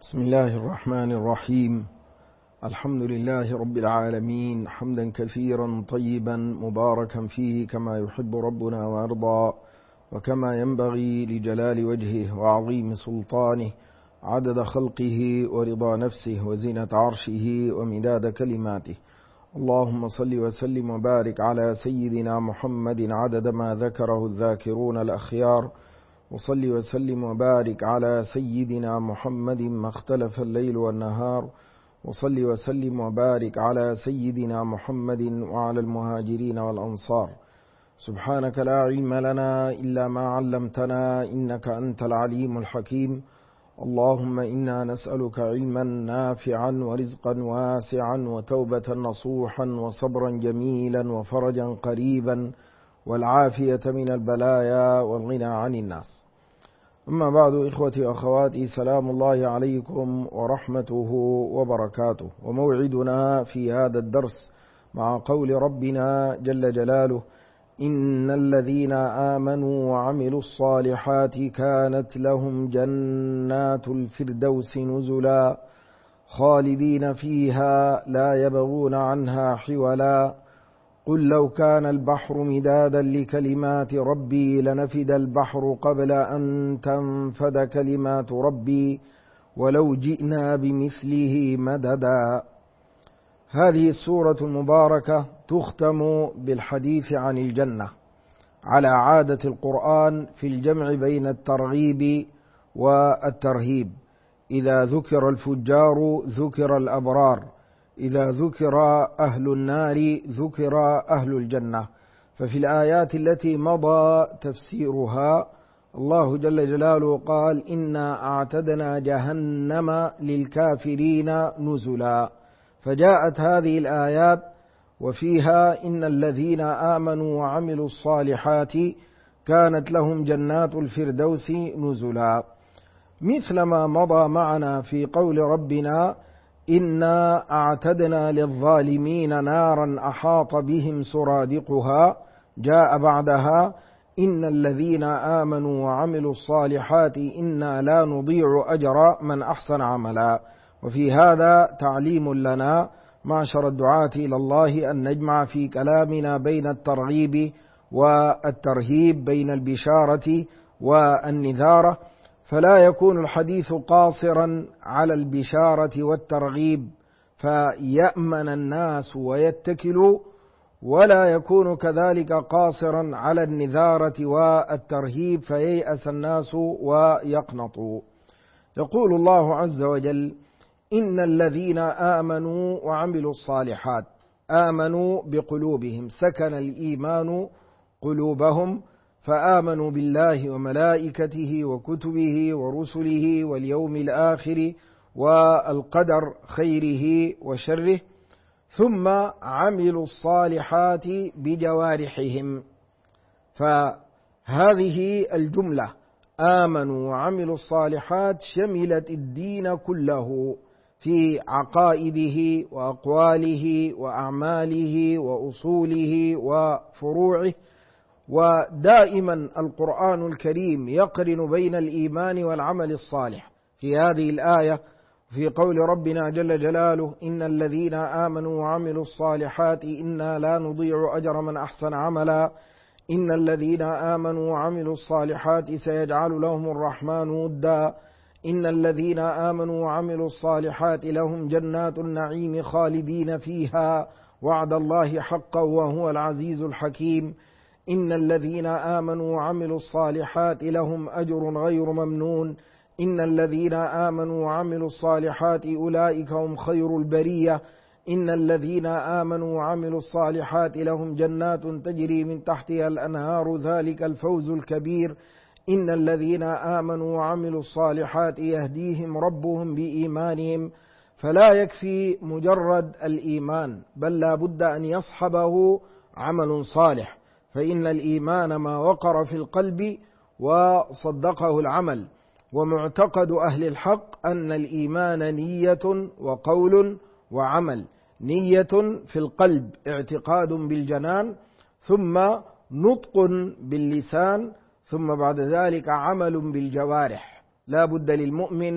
بسم الله الرحمن الرحيم. الحمد لله رب العالمين، حمدا كثيرا طيبا مباركا فيه كما يحب ربنا ويرضى، وكما ينبغي لجلال وجهه وعظيم سلطانه، عدد خلقه ورضا نفسه وزينة عرشه ومداد كلماته. اللهم صل وسلم وبارك على سيدنا محمد عدد ما ذكره الذاكرون الأخيار، وصل وسلم وبارك على سيدنا محمد ما اختلف الليل والنهار، وصل وسلم وبارك على سيدنا محمد وعلى المهاجرين والأنصار. سبحانك لا علم لنا إلا ما علمتنا إنك أنت العليم الحكيم. اللهم إنا نسألك علما نافعا ورزقا واسعا وتوبة نصوحا وصبرا جميلا وفرجا قريبا والعافية من البلايا والغنى عن الناس. أما بعد، إخوتي وأخواتي، سلام الله عليكم ورحمته وبركاته. وموعدنا في هذا الدرس مع قول ربنا جل جلاله: إن الذين آمنوا وعملوا الصالحات كانت لهم جنات الفردوس نزلا خالدين فيها لا يبغون عنها حولا قل لو كان البحر مدادا لكلمات ربي لنفد البحر قبل أن تنفد كلمات ربي ولو جئنا بمثله مددا. هذه السورة المباركة تختم بالحديث عن الجنة على عادة القرآن في الجمع بين الترغيب والترهيب. إذا ذكر الفجار ذكر الأبرار، إذا ذكر أهل النار ذكر أهل الجنة. ففي الآيات التي مضى تفسيرها الله جل جلاله قال: إنا أعتدنا جهنم للكافرين نزلا. فجاءت هذه الآيات وفيها إن الذين آمنوا وعملوا الصالحات كانت لهم جنات الفردوس نزلا، مثل ما مضى معنا في قول ربنا: إنا أعتدنا للظالمين نارا أحاط بهم سرادقها. جاء بعدها: إن الذين آمنوا وعملوا الصالحات إنا لا نضيع أجر من أحسن عملا. وفي هذا تعليم لنا معشر الدعاة إلى الله أن نجمع في كلامنا بين الترغيب والترهيب، بين البشارة والنذارة، فلا يكون الحديث قاصرا على البشارة والترغيب فيأمن الناس ويتكلوا، ولا يكون كذلك قاصرا على النذارة والترهيب فييأس الناس ويقنطوا. يقول الله عز وجل: إن الذين آمنوا وعملوا الصالحات. آمنوا بقلوبهم، سكن الإيمان قلوبهم، فآمنوا بالله وملائكته وكتبه ورسله واليوم الآخر والقدر خيره وشره، ثم عملوا الصالحات بجوارحهم. فهذه الجملة آمنوا وعملوا الصالحات شملت الدين كله في عقائده وأقواله وأعماله وأصوله وفروعه. ودائما القرآن الكريم يقرن بين الإيمان والعمل الصالح. في هذه الآية في قول ربنا جل جلاله: إن الذين آمنوا وعملوا الصالحات إنا لا نضيع أجر من أحسن عملا. إن الذين آمنوا وعملوا الصالحات سيجعل لهم الرحمن ودا. إن الذين آمنوا وعملوا الصالحات لهم جنات النعيم خالدين فيها وعد الله حقا وهو العزيز الحكيم. إن الذين آمنوا وعملوا الصالحات لهم أجر غير ممنون. إن الذين آمنوا وعملوا الصالحات أولئك هم خير البرية. إن الذين آمنوا وعملوا الصالحات لهم جنات تجري من تحتها الأنهار ذلك الفوز الكبير. إن الذين آمنوا وعملوا الصالحات يهديهم ربهم بإيمانهم. فلا يكفي مجرد الإيمان، بل لا بد أن يصحبه عمل صالح، فإن الإيمان ما وقر في القلب وصدقه العمل. ومعتقد أهل الحق أن الإيمان نية وقول وعمل. نية في القلب، اعتقاد بالجنان، ثم نطق باللسان، ثم بعد ذلك عمل بالجوارح. لا بد للمؤمن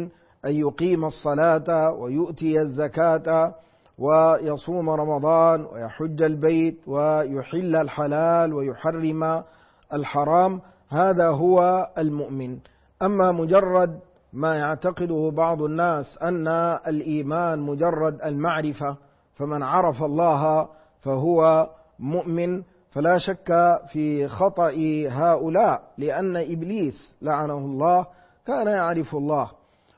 أن يقيم الصلاة ويؤتي الزكاة ويصوم رمضان ويحج البيت ويحل الحلال ويحرم الحرام، هذا هو المؤمن. أما مجرد ما يعتقده بعض الناس أن الإيمان مجرد المعرفة، فمن عرف الله فهو مؤمن، فلا شك في خطأ هؤلاء، لأن إبليس لعنه الله كان يعرف الله،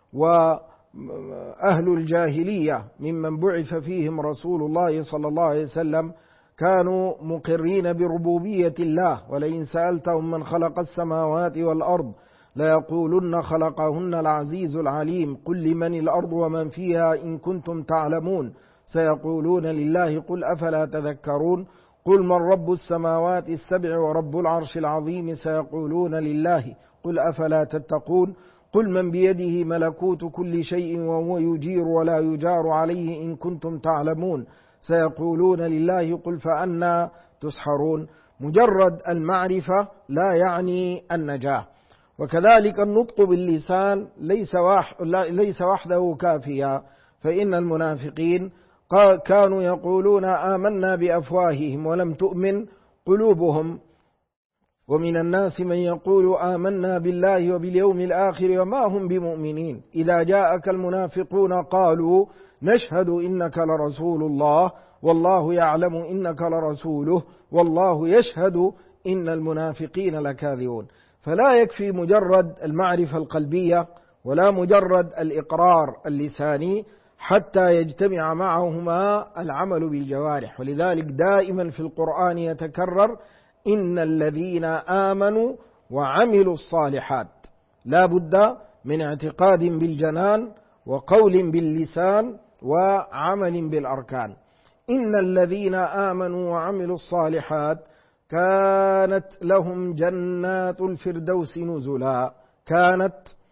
وأهل الجاهلية ممن بعث فيهم رسول الله صلى الله عليه وسلم كانوا مقرين بربوبية الله، ولئن سألتهم من خلق السماوات والأرض ليقولن خلقهن العزيز العليم، قل لمن الأرض ومن فيها إن كنتم تعلمون سيقولون لله قل أفلا تذكرون، قل من رب السماوات السبع ورب العرش العظيم سيقولون لله قل أفلا تتقون، قل من بيده ملكوت كل شيء وهو يجير ولا يجار عليه إن كنتم تعلمون سيقولون لله قل فأنا تسحرون. مجرد المعرفة لا يعني النجاة. وكذلك النطق باللسان ليس وحده كافيا، فإن المنافقين كانوا يقولون آمنا بأفواههم ولم تؤمن قلوبهم، ومن الناس من يقول آمنا بالله وباليوم الآخر وما هم بمؤمنين، إذا جاءك المنافقون قالوا نشهد إنك لرسول الله والله يعلم إنك لرسوله والله يشهد إن المنافقين لكاذبون. فلا يكفي مجرد المعرفة القلبية ولا مجرد الإقرار اللساني حتى يجتمع معهما العمل بالجوارح. ولذلك دائما في القرآن يتكرر إن الذين آمنوا وعملوا الصالحات، لا بد من اعتقاد بالجنان وقول باللسان وعمل بالأركان. إن الذين آمنوا وعملوا الصالحات كانت لهم جنات الفردوس نزلا، كانت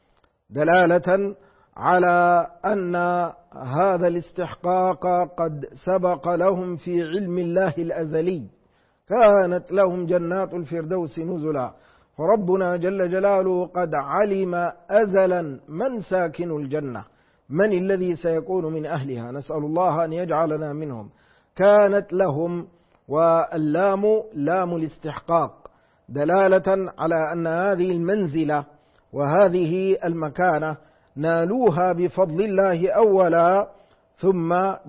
دلالة على أن هذا الاستحقاق قد سبق لهم في علم الله الأزلي، كانت لهم جنات الفردوس نزلا، فربنا جل جلاله قد علم أزلا من ساكن الجنة، من الذي سيكون من أهلها، نسأل الله أن يجعلنا منهم. كانت لهم، واللام لام الاستحقاق دلالة على أن هذه المنزلة وهذه المكانة نالوها بفضل الله أولا، ثم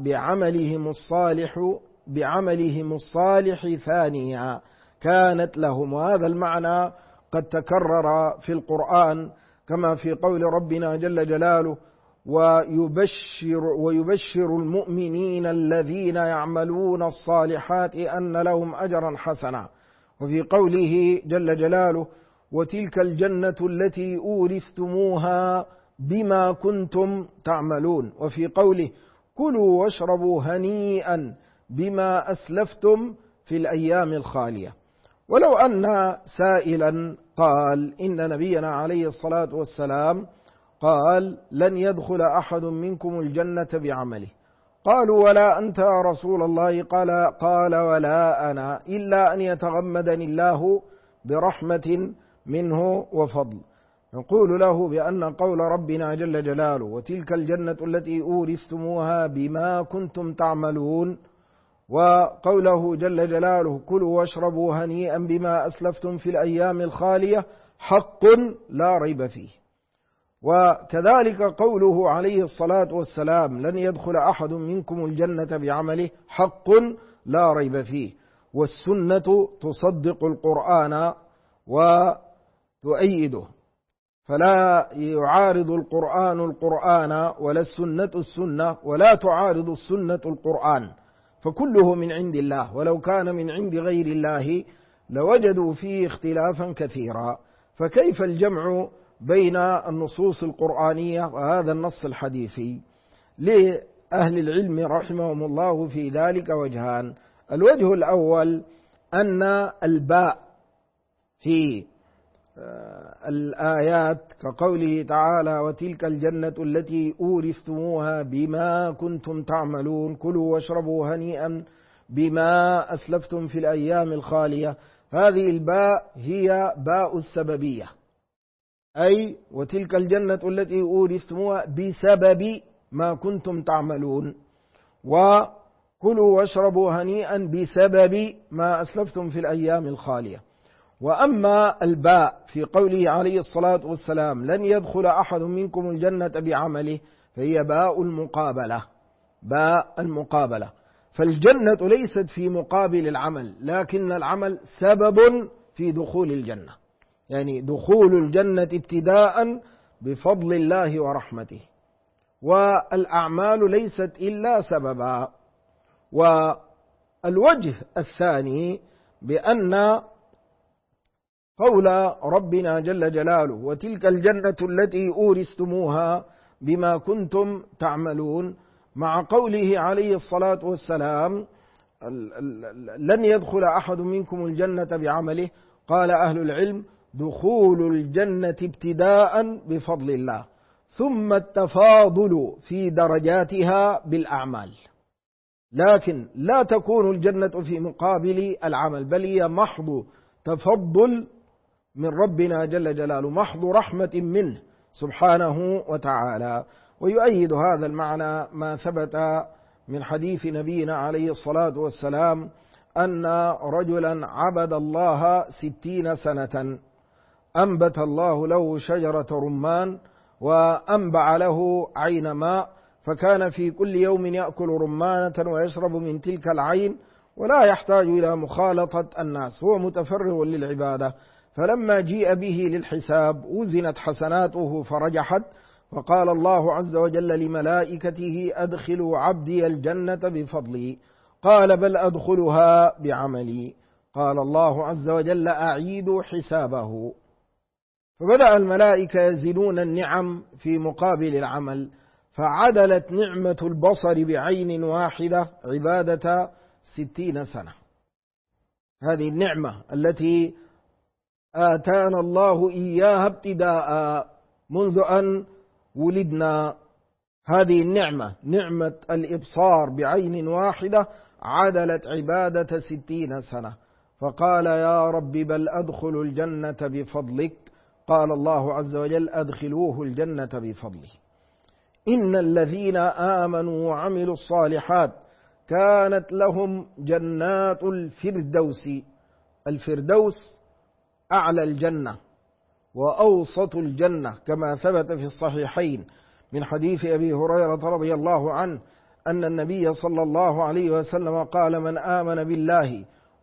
بعملهم الصالح ثانيا كانت لهم. وهذا المعنى قد تكرر في القرآن كما في قول ربنا جل جلاله ويبشر المؤمنين الذين يعملون الصالحات أن لهم أجرا حسنا، وفي قوله جل جلاله وتلك الجنة التي أورثتموها بما كنتم تعملون، وفي قوله كلوا واشربوا هنيئا بما أسلفتم في الأيام الخالية. ولو أن سائلا قال إن نبينا عليه الصلاة والسلام قال لن يدخل أحد منكم الجنة بعمله، قالوا ولا أنت يا رسول الله؟ قال ولا أنا إلا أن يتغمدني الله برحمة منه وفضل. نقول له بأن قول ربنا جل جلاله وتلك الجنة التي أورثتموها بما كنتم تعملون، وقوله جل جلاله كلوا واشربوا هنيئا بما أسلفتم في الأيام الخالية حق لا ريب فيه. وكذلك قوله عليه الصلاة والسلام لن يدخل أحد منكم الجنة بعمله حق لا ريب فيه. والسنة تصدق القرآن وتؤيده، فلا يعارض القرآن ولا السنة ولا تعارض السنة القرآن، فكله من عند الله، ولو كان من عند غير الله لوجدوا فيه اختلافا كثيرا. فكيف الجمع بين النصوص القرآنية وهذا النص الحديثي؟ لأهل العلم رحمهم الله في ذلك وجهان. الوجه الأول أن الباء في الآيات كقوله تعالى وتلك الجنة التي أورثتموها بما كنتم تعملون كلوا واشربوا هنيئا بما أسلفتم في الأيام الخالية، هذه الباء هي باء السببية أي وتلك الجنة التي أورثتموها بسبب ما كنتم تعملون، وكلوا واشربوا هنيئا بسبب ما أسلفتم في الأيام الخالية. وأما الباء في قوله عليه الصلاة والسلام لن يدخل أحد منكم الجنة بعمله، فهي باء المقابلة، باء المقابلة. فالجنة ليست في مقابل العمل، لكن العمل سبب في دخول الجنة، يعني دخول الجنة ابتداء بفضل الله ورحمته، والأعمال ليست إلا سببا. والوجه الثاني بأن قول ربنا جل جلاله وتلك الجنة التي أورثتموها بما كنتم تعملون، مع قوله عليه الصلاة والسلام لن يدخل أحد منكم الجنة بعمله، قال أهل العلم دخول الجنة ابتداء بفضل الله، ثم التفاضل في درجاتها بالأعمال، لكن لا تكون الجنة في مقابل العمل، بل هي محض تفضل من ربنا جل جلاله، محض رحمة منه سبحانه وتعالى. ويؤيد هذا المعنى ما ثبت من حديث نبينا عليه الصلاة والسلام أن رجلا عبد الله 60 سنة، أنبت الله له شجرة رمان وأنبع له عين ماء، فكان في كل يوم يأكل رمانة ويشرب من تلك العين ولا يحتاج إلى مخالطة الناس، هو متفرغ للعبادة. فلما جيء به للحساب وزنت حسناته فرجحت، فقال الله عز وجل لملائكته أدخلوا عبدي الجنة بفضلي، قال بل أدخلها بعملي، قال الله عز وجل أعيدوا حسابه. فبدأ الملائكة يزنون النعم في مقابل العمل، فعدلت نعمة البصر بعين واحدة عبادة 60 سنة. هذه النعمة التي آتانا الله إياها ابتداء منذ أن ولدنا، هذه النعمة نعمة الإبصار بعين واحدة عدلت عبادة 60 سنة، فقال يا رب بل أدخل الجنة بفضلك، قال الله عز وجل أدخلوه الجنة بفضله. إن الذين آمنوا وعملوا الصالحات كانت لهم جنات الفردوس، الفردوس أعلى الجنة وأوسط الجنة، كما ثبت في الصحيحين من حديث أبي هريرة رضي الله عنه أن النبي صلى الله عليه وسلم قال من آمن بالله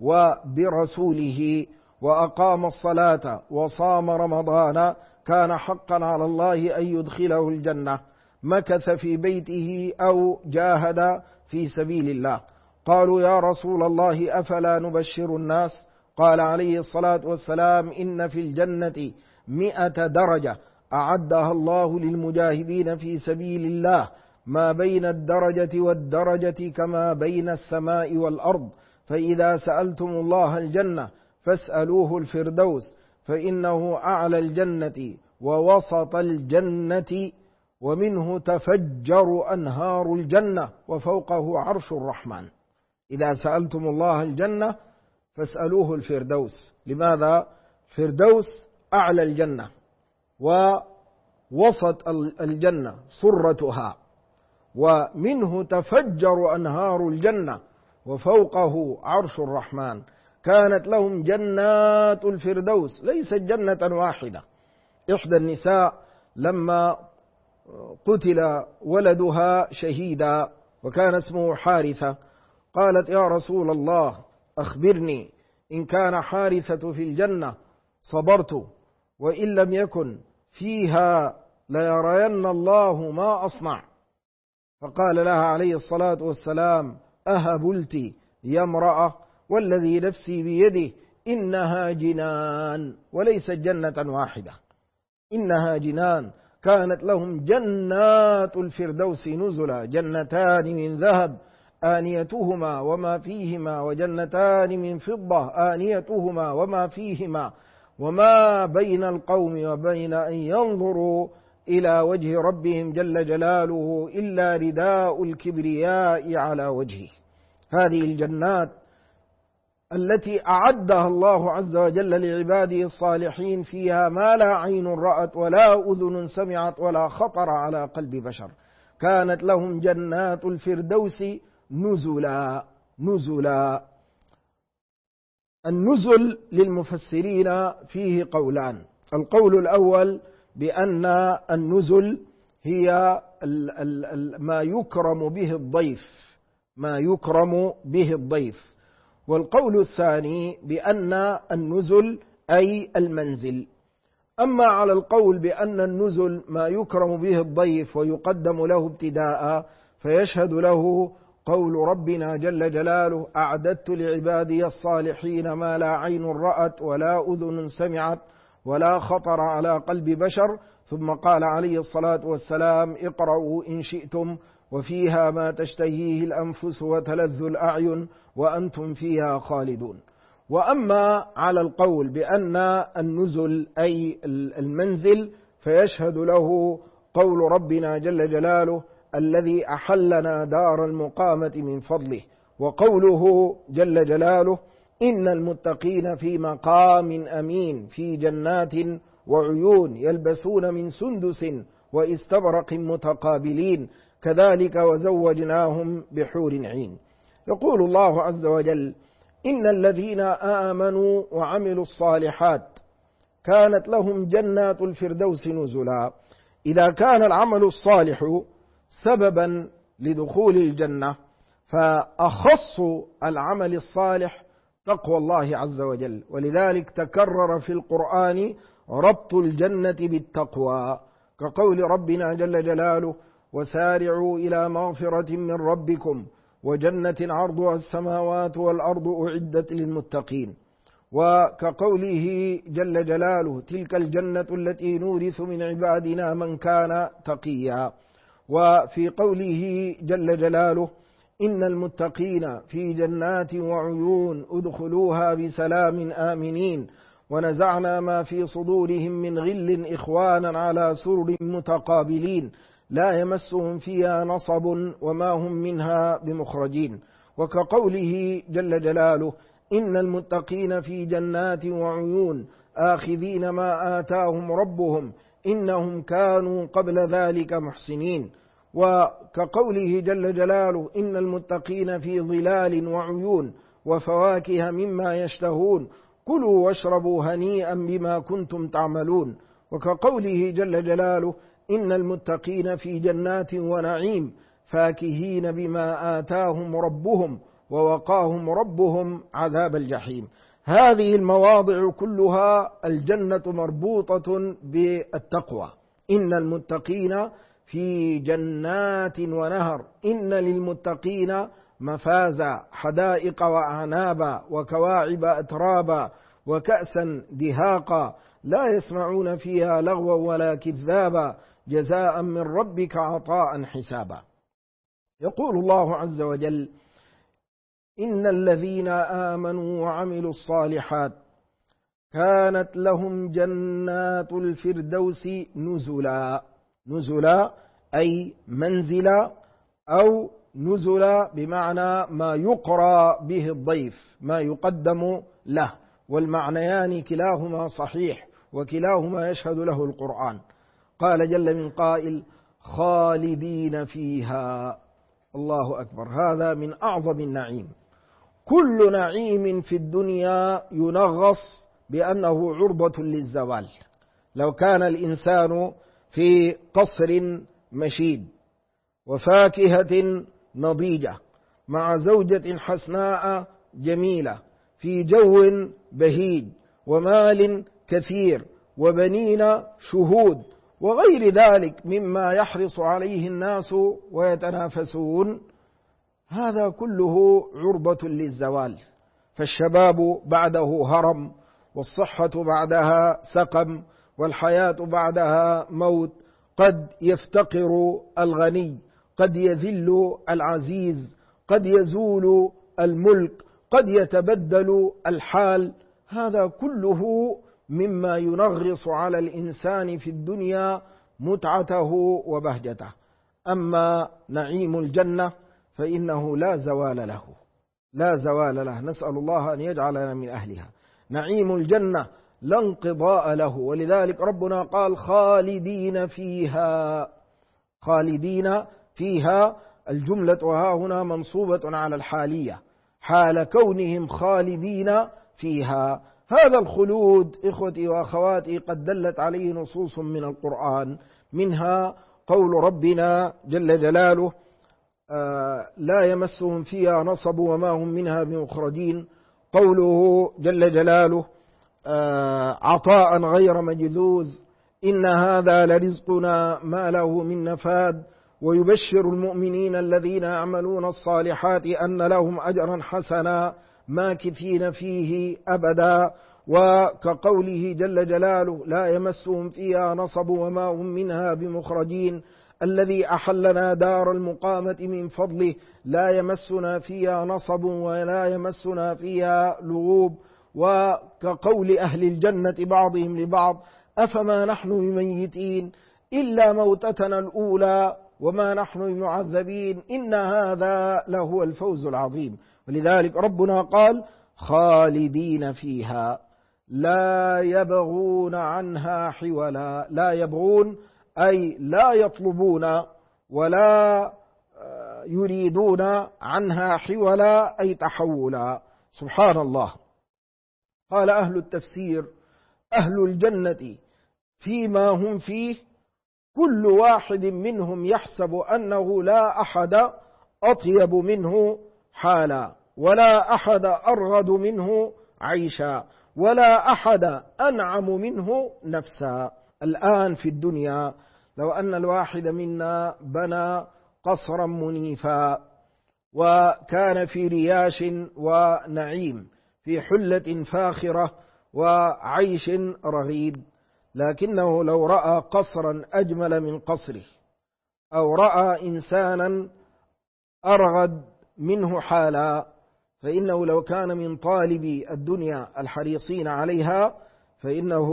وبرسوله وأقام الصلاة وصام رمضان كان حقا على الله أن يدخله الجنة، مكث في بيته أو جاهد في سبيل الله. قالوا يا رسول الله أفلا نبشر الناس؟ قال عليه الصلاة والسلام إن في الجنة 100 درجة أعدها الله للمجاهدين في سبيل الله، ما بين الدرجة والدرجة كما بين السماء والأرض، فإذا سألتم الله الجنة فاسألوه الفردوس، فإنه أعلى الجنة ووسط الجنة ومنه تفجر أنهار الجنة وفوقه عرش الرحمن. إذا سألتم الله الجنة فاسألوه الفردوس. لماذا؟ الفردوس أعلى الجنة ووسط الجنة سرتها، ومنه تفجر أنهار الجنة وفوقه عرش الرحمن. كانت لهم جنات الفردوس، ليست جنة واحدة. إحدى النساء لما قتل ولدها شهيدا وكان اسمه حارثة قالت يا رسول الله أخبرني إن كان حارثة في الجنة صبرت، وإن لم يكن فيها ليرين الله ما أصنع. فقال لها عليه الصلاة والسلام أهبلت يا امرأة والذي نفسي بيده إنها جنان وليست جنة واحدة، إنها جنان. كانت لهم جنات الفردوس نزلا، جنتان من ذهب آنيتهما وما فيهما، وجنتان من فضة آنيتهما وما فيهما، وما بين القوم وبين أن ينظروا إلى وجه ربهم جل جلاله إلا رداء الكبرياء على وجهه. هذه الجنات التي أعدها الله عز وجل لعباده الصالحين فيها ما لا عين رأت ولا أذن سمعت ولا خطر على قلب بشر. كانت لهم جنات الفردوس نزلا. نزلا. النزل للمفسرين فيه قولان. القول الأول بأن النزل هي ما يكرم به الضيف، ما يكرم به الضيف. والقول الثاني بأن النزل أي المنزل. أما على القول بأن النزل ما يكرم به الضيف ويقدم له ابتداء، فيشهد له قول ربنا جل جلاله: أعددت لعبادي الصالحين ما لا عين رأت ولا أذن سمعت ولا خطر على قلب بشر. ثم قال عليه الصلاة والسلام: اقرأوا إن شئتم وفيها ما تشتهيه الأنفس وتلذ الأعين وأنتم فيها خالدون. وأما على القول بأن النزل أي المنزل، فيشهد له قول ربنا جل جلاله: الذي أحلنا دار المقامة من فضله. وقوله جل جلاله: إن المتقين في مقام أمين في جنات وعيون يلبسون من سندس واستبرق متقابلين كذلك وزوجناهم بحور عين. يقول الله عز وجل: إن الذين آمنوا وعملوا الصالحات كانت لهم جنات الفردوس نزلا. إذا كان العمل الصالح سببا لدخول الجنة، فأخص العمل الصالح تقوى الله عز وجل. ولذلك تكرر في القرآن ربط الجنة بالتقوى، كقول ربنا جل جلاله: وسارعوا إلى مغفرة من ربكم وجنة عرضها السماوات والأرض أعدت للمتقين. وكقوله جل جلاله: تلك الجنة التي نورث من عبادنا من كان تقيا. وفي قوله جل جلاله: إن المتقين في جنات وعيون ادخلوها بسلام آمنين ونزعنا ما في صدورهم من غل إخوانا على سرر متقابلين لا يمسهم فيها نصب وما هم منها بمخرجين. وكقوله جل جلاله: إن المتقين في جنات وعيون آخذين ما آتاهم ربهم إنهم كانوا قبل ذلك محسنين. وكقوله جل جلاله: إن المتقين في ظلال وعيون وفواكه مما يشتهون كلوا واشربوا هنيئا بما كنتم تعملون. وكقوله جل جلاله: إن المتقين في جنات ونعيم فاكهين بما آتاهم ربهم ووقاهم ربهم عذاب الجحيم. هذه المواضع كلها الجنة مربوطة بالتقوى. إن المتقين في جنات ونهر، إن للمتقين مفازا حدائق وأعنابا وكواعب أترابا وكأسا دهاقا لا يسمعون فيها لغوا ولا كذابا جزاء من ربك عطاء حسابا. يقول الله عز وجل: إن الذين آمنوا وعملوا الصالحات كانت لهم جنات الفردوس نزلا. نزلا أي منزلا، أو نزلا بمعنى ما يقرى به الضيف، ما يقدم له. والمعنيان كلاهما صحيح وكلاهما يشهد له القرآن. قال جل من قائل: خالدين فيها. الله أكبر، هذا من أعظم النعيم. كل نعيم في الدنيا ينغص بأنه عرضة للزوال. لو كان الإنسان في قصر مشيد وفاكهة نضيجة مع زوجة حسناء جميلة في جو بهيج ومال كثير وبنين شهود وغير ذلك مما يحرص عليه الناس ويتنافسون، هذا كله عرضة للزوال. فالشباب بعده هرم، والصحة بعدها سقم، والحياة بعدها موت. قد يفتقر الغني، قد يذل العزيز، قد يزول الملك، قد يتبدل الحال. هذا كله مما ينغص على الإنسان في الدنيا متعته وبهجته. أما نعيم الجنة فإنه لا زوال له، لا زوال له، نسأل الله أن يجعلنا من أهلها. نعيم الجنة لا انقضاء له، ولذلك ربنا قال خالدين فيها. خالدين فيها، الجملة ها هنا منصوبة على الحالية، حال كونهم خالدين فيها. هذا الخلود إخوتي وأخواتي قد دلت عليه نصوص من القرآن، منها قول ربنا جل جلاله لا يمسهم فيها نصب وما هم منها بمخرجين. قوله جل جلاله عطاء غير مجذوذ إن هذا لرزقنا ما له من نفاد. ويبشر المؤمنين الذين يعملون الصالحات أن لهم أجرا حسنا ماكثين فيه أبدا. وكقوله جل جلاله لا يمسهم فيها نصب وما هم منها بمخرجين، الذي أحلنا دار المقامة من فضله لا يمسنا فيها نصب ولا يمسنا فيها لغوب. وكقول أهل الجنة بعضهم لبعض أفما نحن بميتين إلا موتتنا الأولى وما نحن بمعذبين إن هذا لهو الفوز العظيم. ولذلك ربنا قال خالدين فيها لا يبغون عنها حولا. لا يبغون أي لا يطلبون ولا يريدون عنها حولا أي تحولا. سبحان الله. قال أهل التفسير أهل الجنة فيما هم فيه كل واحد منهم يحسب أنه لا أحد أطيب منه حالا ولا أحد أرغد منه عيشا ولا أحد أنعم منه نفسا. الآن في الدنيا لو أن الواحد منا بنى قصرا منيفا وكان في رياش ونعيم في حلة فاخرة وعيش رغيد، لكنه لو رأى قصرا أجمل من قصره أو رأى إنسانا أرغد منه حالا، فإنه لو كان من طالبي الدنيا الحريصين عليها فإنه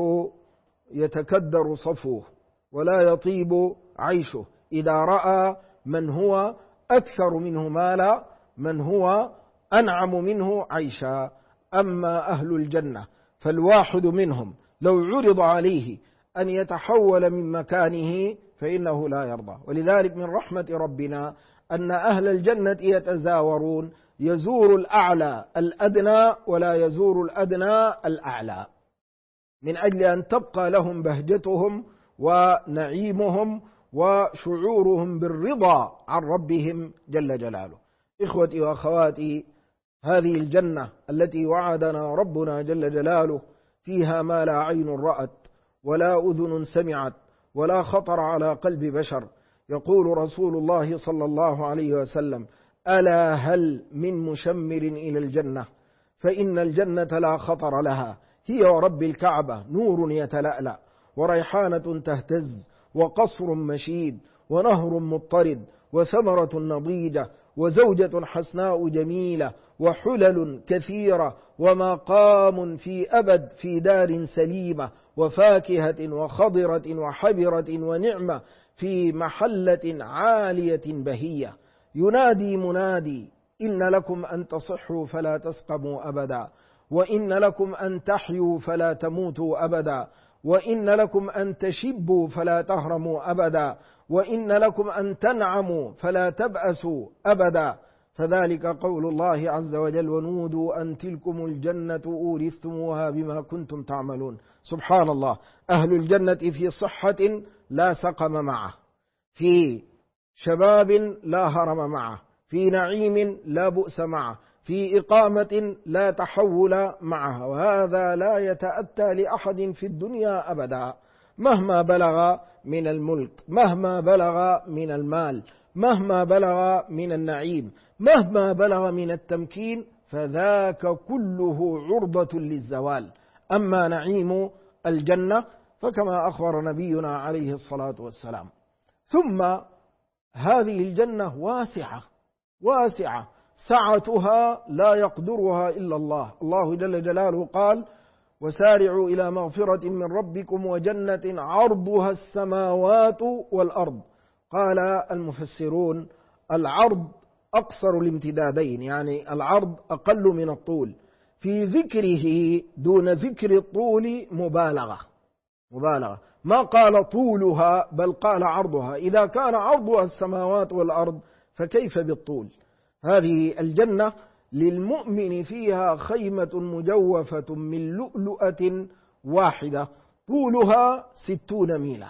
يتكدر صفوه ولا يطيب عيشه إذا رأى من هو أكثر منه مالا، من هو أنعم منه عيشا. أما أهل الجنة فالواحد منهم لو عرض عليه أن يتحول من مكانه فإنه لا يرضى. ولذلك من رحمة ربنا أن أهل الجنة يتزاورون، يزور الأعلى الأدنى ولا يزور الأدنى الأعلى، من أجل أن تبقى لهم بهجتهم ونعيمهم وشعورهم بالرضا عن ربهم جل جلاله. إخوتي وأخواتي، هذه الجنة التي وعدنا ربنا جل جلاله فيها ما لا عين رأت ولا أذن سمعت ولا خطر على قلب بشر. يقول رسول الله صلى الله عليه وسلم ألا هل من مشمر إلى الجنة فإن الجنة لا خطر لها، هي ورب الكعبة نور يتلألأ وريحانة تهتز وقصر مشيد ونهر مضطرد وثمرة نضيجة وزوجة حسناء جميلة وحلل كثيرة ومقام في أبد في دار سليمة وفاكهة وخضرة وحبرة ونعمة في محلة عالية بهية. ينادي منادي إن لكم أن تصحوا فلا تسقموا أبدا، وإن لكم أن تحيوا فلا تموتوا أبدا، وإن لكم أن تشبوا فلا تهرموا أبدا، وإن لكم أن تنعموا فلا تبأسوا أبدا. فذلك قول الله عز وجل ونودوا أن تلكم الجنة أورثتموها بما كنتم تعملون. سبحان الله. أهل الجنة في صحة لا سقم معه، في شباب لا هرم معه، في نعيم لا بؤس معه، في إقامة لا تحول معها. وهذا لا يتأتى لأحد في الدنيا أبدا، مهما بلغ من الملك، مهما بلغ من المال، مهما بلغ من النعيم، مهما بلغ من التمكين، فذاك كله عرضة للزوال. أما نعيم الجنة فكما أخبر نبينا عليه الصلاة والسلام. ثم هذه الجنة واسعة واسعة، سعتها لا يقدرها إلا الله. الله جل جلاله قال وسارعوا إلى مغفرة من ربكم وجنة عرضها السماوات والأرض. قال المفسرون العرض أقصر الامتدادين، يعني العرض أقل من الطول. في ذكره دون ذكر الطول مبالغة، ما قال طولها بل قال عرضها. إذا كان عرضها السماوات والأرض فكيف بالطول؟ هذه الجنة للمؤمن فيها خيمة مجوفة من لؤلؤة واحدة طولها 60 ميلا.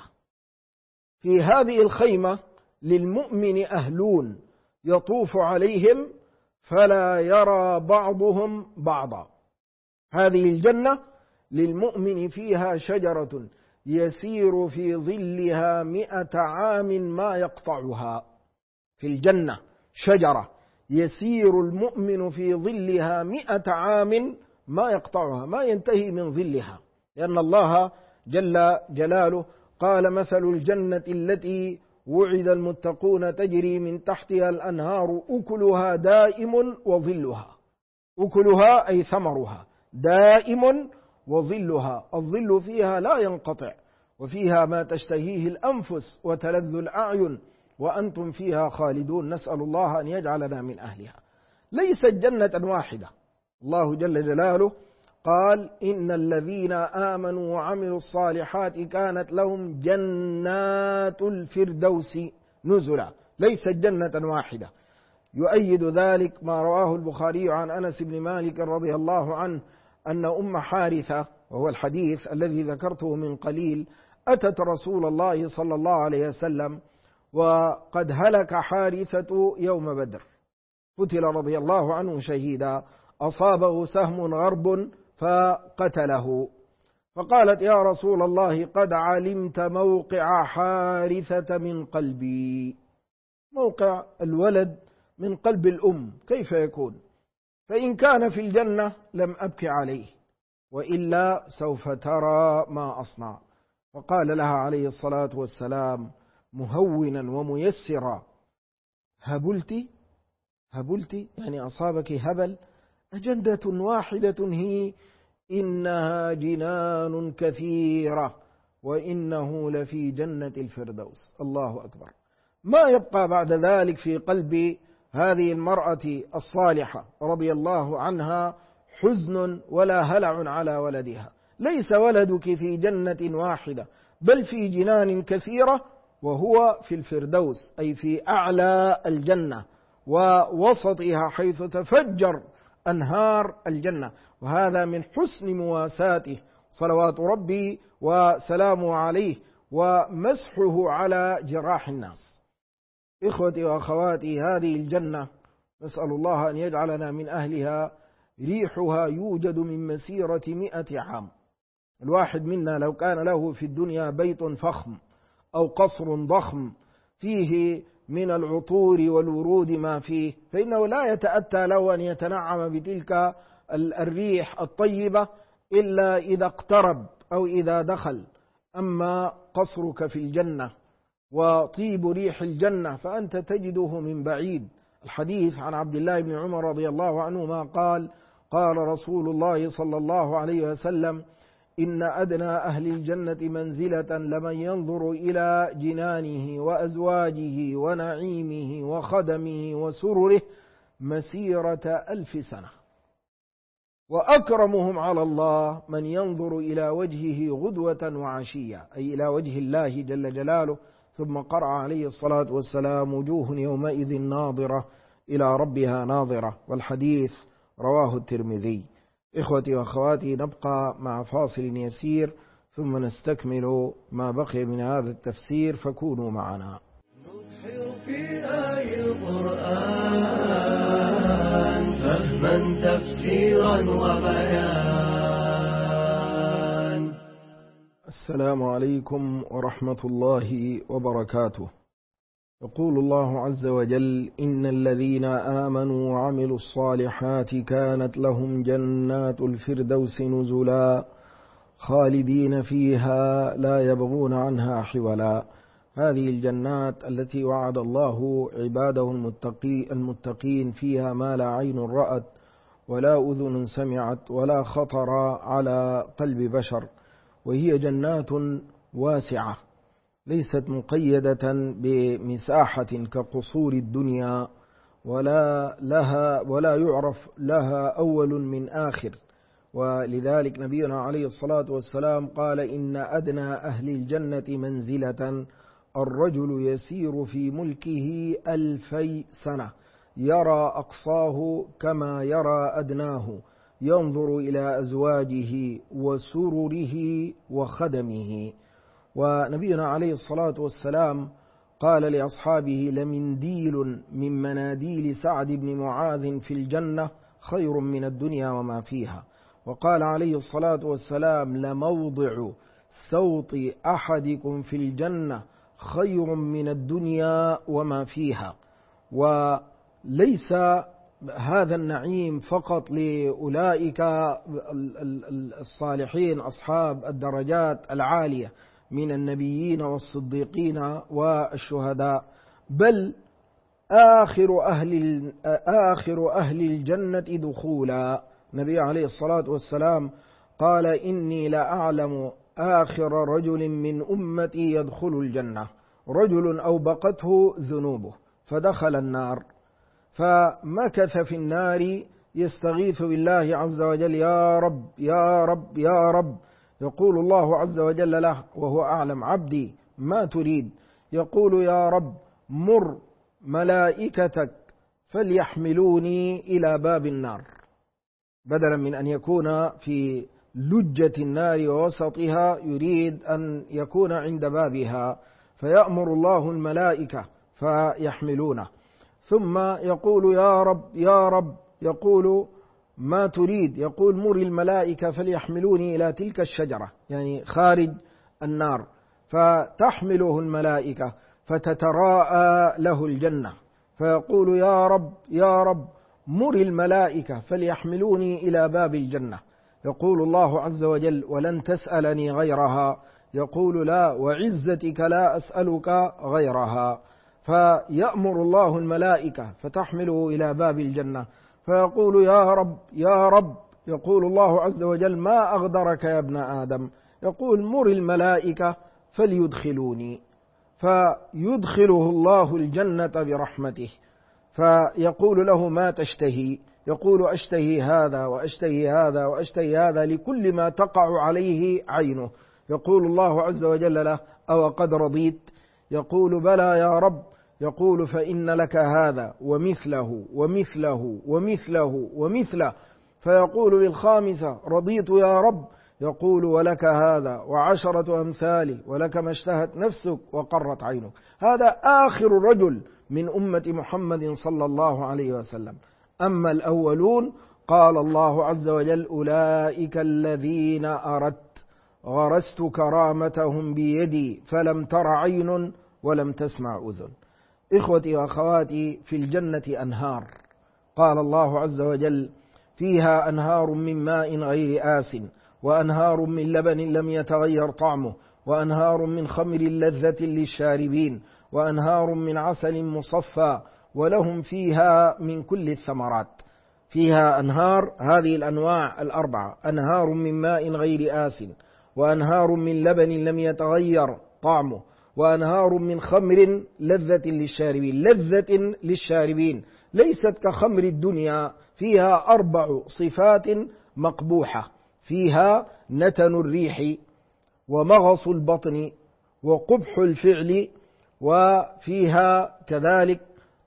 في هذه الخيمة للمؤمن أهلون يطوف عليهم فلا يرى بعضهم بعضا. هذه الجنة للمؤمن فيها شجرة يسير في ظلها 100 عام ما يقطعها. في الجنة شجرة يسير المؤمن في ظلها 100 عام ما يقطعها، ما ينتهي من ظلها، لأن الله جل جلاله قال: مثل الجنة التي وعد المتقون تجري من تحتها الأنهار أكلها دائم وظلها. أكلها أي ثمرها، دائم وظلها، الظل فيها لا ينقطع، وفيها ما تشتهيه الأنفس وتلذ الأعين وأنتم فيها خالدون. نسأل الله أن يجعلنا من أهلها. ليست جنة واحدة. الله جل جلاله قال: إن الذين آمنوا وعملوا الصالحات كانت لهم جنات الفردوس نزلا. ليست جنة واحدة. يؤيد ذلك ما رواه البخاري عن أنس بن مالك رضي الله عنه أن أم حارثة، وهو الحديث الذي ذكرته من قليل، أتت رسول الله صلى الله عليه وسلم وقد هلك حارثة يوم بدر، قتل رضي الله عنه شهيدا، أصابه سهم غرب فقتله، فقالت: يا رسول الله قد علمت موقع حارثة من قلبي. موقع الولد من قلب الأم كيف يكون؟ فإن كان في الجنة لم أبكي عليه، وإلا سوف ترى ما أصنع. فقال لها عليه الصلاة والسلام مهونا وميسرا: هبلت يعني أصابك هبل؟ أجنة واحدة هي؟ إنها جنان كثيرة وإنه لفي جنة الفردوس. الله أكبر. ما يبقى بعد ذلك في قلب هذه المرأة الصالحة رضي الله عنها حزن ولا هلع على ولدها. ليس ولدك في جنة واحدة، بل في جنان كثيرة، وهو في الفردوس أي في أعلى الجنة ووسطها حيث تفجر أنهار الجنة. وهذا من حسن مواساته صلوات ربي وسلامه عليه ومسحه على جراح الناس. إخوتي وأخواتي، هذه الجنة نسأل الله أن يجعلنا من أهلها. ريحها يوجد من مسيرة 100 عام. الواحد منا لو كان له في الدنيا بيت فخم أو قصر ضخم فيه من العطور والورود ما فيه، فإنه لا يتأتى له أن يتنعم بتلك الريح الطيبة إلا إذا اقترب أو إذا دخل. أما قصرك في الجنة وطيب ريح الجنة فأنت تجده من بعيد. الحديث عن عبد الله بن عمر رضي الله عنهما قال: قال رسول الله صلى الله عليه وسلم: إن أدنى أهل الجنة منزلة لمن ينظر إلى جنانه وأزواجه ونعيمه وخدمه وسرره مسيرة 1000 سنة، وأكرمهم على الله من ينظر إلى وجهه غدوة وعشية، أي إلى وجه الله جل جلاله. ثم قرأ عليه الصلاة والسلام: وجوه يومئذ ناظرة إلى ربها ناظرة. والحديث رواه الترمذي. إخوتي وأخواتي، نبقى مع فاصل يسير ثم نستكمل ما بقي من هذا التفسير، فكونوا معنا. نبحر في آي القرآن فهما تفسيرا وبيان. السلام عليكم ورحمة الله وبركاته. يقول الله عز وجل: إن الذين آمنوا وعملوا الصالحات كانت لهم جنات الفردوس نزلا خالدين فيها لا يبغون عنها حولا. هذه الجنات التي وعد الله عباده المتقين فيها ما لا عين رأت ولا أذن سمعت ولا خطر على قلب بشر، وهي جنات واسعة ليست مقيدة بمساحة كقصور الدنيا ولا يعرف لها أول من آخر. ولذلك نبينا عليه الصلاة والسلام قال: إن أدنى أهل الجنة منزلة الرجل يسير في ملكه 2000 سنة يرى أقصاه كما يرى أدناه، ينظر إلى أزواجه وسرره وخدمه. ونبينا عليه الصلاة والسلام قال لأصحابه: لمنديل من مناديل سعد بن معاذ في الجنة خير من الدنيا وما فيها. وقال عليه الصلاة والسلام: لموضع سوط أحدكم في الجنة خير من الدنيا وما فيها. وليس هذا النعيم فقط لأولئك الصالحين أصحاب الدرجات العالية من النبيين والصديقين والشهداء، بل آخر أهل الجنة دخولا. النبي عليه الصلاة والسلام قال: إني لأعلم آخر رجل من أمتي يدخل الجنة رجل أوبقته ذنوبه فدخل النار، فمكث في النار يستغيث بالله عز وجل: يا رب يا رب يا رب. يقول الله عز وجل له وهو أعلم: عبدي ما تريد؟ يقول: يا رب مر ملائكتك فليحملوني إلى باب النار، بدلا من أن يكون في لجة النار ووسطها يريد أن يكون عند بابها، فيأمر الله الملائكة فيحملونه. ثم يقول: يا رب يا رب. يقول: ما تريد؟ يقول: مر الملائكة فليحملوني إلى تلك الشجرة، يعني خارج النار، فتحمله الملائكة فتتراءى له الجنة، فيقول: يا رب يا رب مر الملائكة فليحملوني إلى باب الجنة. يقول الله عز وجل: ولن تسألني غيرها. يقول: لا وعزتك لا أسألك غيرها. فيأمر الله الملائكة فتحمله إلى باب الجنة، فيقول: يا رب يا رب. يقول الله عز وجل: ما أغدرك يا ابن آدم؟ يقول: مر الملائكة فليدخلوني، فيدخله الله الجنة برحمته، فيقول له: ما تشتهي؟ يقول: أشتهي هذا وأشتهي هذا وأشتهي هذا، لكل ما تقع عليه عينه. يقول الله عز وجل له: أو قد رضيت؟ يقول: بلى يا رب. يقول: فإن لك هذا ومثله ومثله ومثله ومثله. فيقول بالخامسة: رضيت يا رب. يقول: ولك هذا وعشرة أمثاله ولك ما اشتهت نفسك وقرت عينك. هذا آخر رجل من أمة محمد صلى الله عليه وسلم. أما الأولون قال الله عز وجل: أولئك الذين أردت غرست كرامتهم بيدي فلم تر عين ولم تسمع أذن. إخوتي وأخواتي، في الجنة أنهار، قال الله عز وجل: فيها أنهار من ماء غير آس وأنهار من لبن لم يتغير طعمه وأنهار من خمر لذة للشاربين وأنهار من عسل مصفى ولهم فيها من كل الثمرات. فيها أنهار، هذه الأنواع الأربعة: أنهار من ماء غير آس وأنهار من لبن لم يتغير طعمه وأنهار من خمر لذة للشاربين. لذة للشاربين ليست كخمر الدنيا، فيها 4 صفات مقبوحة: فيها نتن الريح ومغص البطن وقبح الفعل، وفيها كذلك